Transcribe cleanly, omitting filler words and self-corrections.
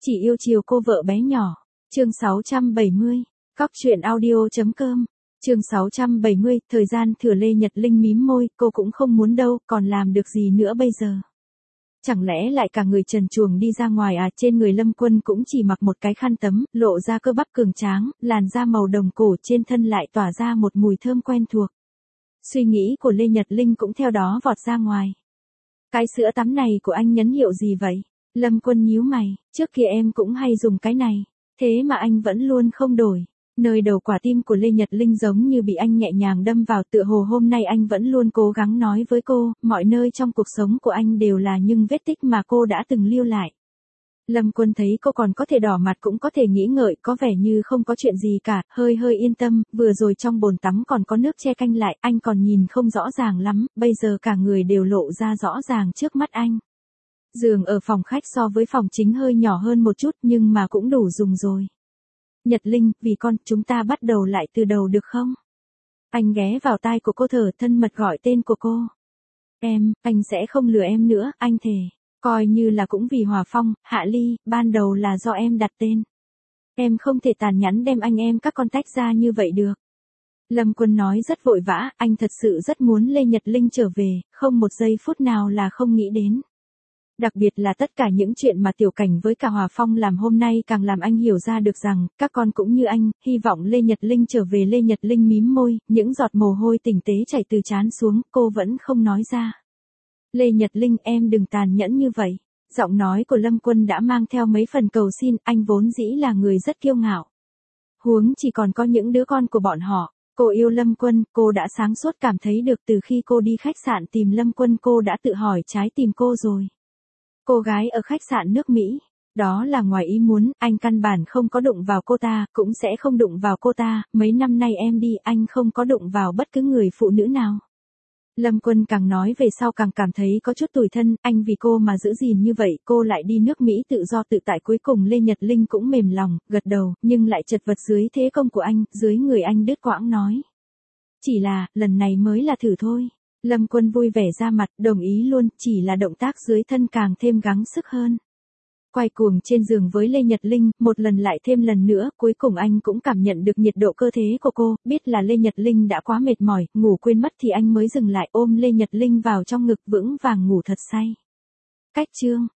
Chỉ yêu chiều cô vợ bé nhỏ. Chương 670. Cóc truyện audio.com. Chương 670, thời gian thừa Lê Nhật Linh mím môi, cô cũng không muốn đâu, còn làm được gì nữa bây giờ. Chẳng lẽ lại cả người trần truồng đi ra ngoài à? Trên người Lâm Quân cũng chỉ mặc một cái khăn tấm, lộ ra cơ bắp cường tráng, làn da màu đồng cổ, trên thân lại tỏa ra một mùi thơm quen thuộc. Suy nghĩ của Lê Nhật Linh cũng theo đó vọt ra ngoài. Cái sữa tắm này của anh nhấn hiệu gì vậy? Lâm Quân nhíu mày, trước kia em cũng hay dùng cái này, thế mà anh vẫn luôn không đổi. Nơi đầu quả tim của Lê Nhật Linh giống như bị anh nhẹ nhàng đâm vào, tựa hồ hôm nay anh vẫn luôn cố gắng nói với cô, mọi nơi trong cuộc sống của anh đều là những vết tích mà cô đã từng lưu lại. Lâm Quân thấy cô còn có thể đỏ mặt cũng có thể nghĩ ngợi, có vẻ như không có chuyện gì cả, hơi yên tâm, vừa rồi trong bồn tắm còn có nước che canh lại, anh còn nhìn không rõ ràng lắm, bây giờ cả người đều lộ ra rõ ràng trước mắt anh. Giường ở phòng khách so với phòng chính hơi nhỏ hơn một chút nhưng mà cũng đủ dùng rồi. Nhật Linh, vì con, chúng ta bắt đầu lại từ đầu được không? Anh ghé vào tai của cô thở thân mật gọi tên của cô. Anh sẽ không lừa em nữa, anh thề. Coi như là cũng vì Hòa Phong, Hạ Ly, ban đầu là do em đặt tên. Em không thể tàn nhẫn đem anh em các con tách ra như vậy được. Lâm Quân nói rất vội vã, anh thật sự rất muốn Lê Nhật Linh trở về, không một giây phút nào là không nghĩ đến. Đặc biệt là tất cả những chuyện mà Tiểu Cảnh với cả Hòa Phong làm hôm nay càng làm anh hiểu ra được rằng, các con cũng như anh, hy vọng Lê Nhật Linh trở về. Lê Nhật Linh mím môi, những giọt mồ hôi tinh tế chảy từ trán xuống, cô vẫn không nói ra. Lê Nhật Linh, em đừng tàn nhẫn như vậy. Giọng nói của Lâm Quân đã mang theo mấy phần cầu xin, anh vốn dĩ là người rất kiêu ngạo. Huống chỉ còn có những đứa con của bọn họ. Cô yêu Lâm Quân, cô đã sáng suốt cảm thấy được từ khi cô đi khách sạn tìm Lâm Quân, cô đã tự hỏi trái tim cô rồi. Cô gái ở khách sạn nước Mỹ, đó là ngoài ý muốn, anh căn bản không có đụng vào cô ta, cũng sẽ không đụng vào cô ta, mấy năm nay em đi, anh không có đụng vào bất cứ người phụ nữ nào. Lâm Quân càng nói về sau càng cảm thấy có chút tủi thân, anh vì cô mà giữ gìn như vậy, cô lại đi nước Mỹ tự do tự tại. Cuối cùng Lê Nhật Linh cũng mềm lòng, gật đầu, nhưng lại chật vật dưới thế công của anh, dưới người anh đứt quãng nói. Chỉ là, lần này mới là thử thôi. Lâm Quân vui vẻ ra mặt, đồng ý luôn, chỉ là động tác dưới thân càng thêm gắng sức hơn. Quay cuồng trên giường với Lê Nhật Linh, một lần lại thêm lần nữa, cuối cùng anh cũng cảm nhận được nhiệt độ cơ thể của cô, biết là Lê Nhật Linh đã quá mệt mỏi, ngủ quên mất thì anh mới dừng lại, ôm Lê Nhật Linh vào trong ngực vững vàng ngủ thật say. Cách chương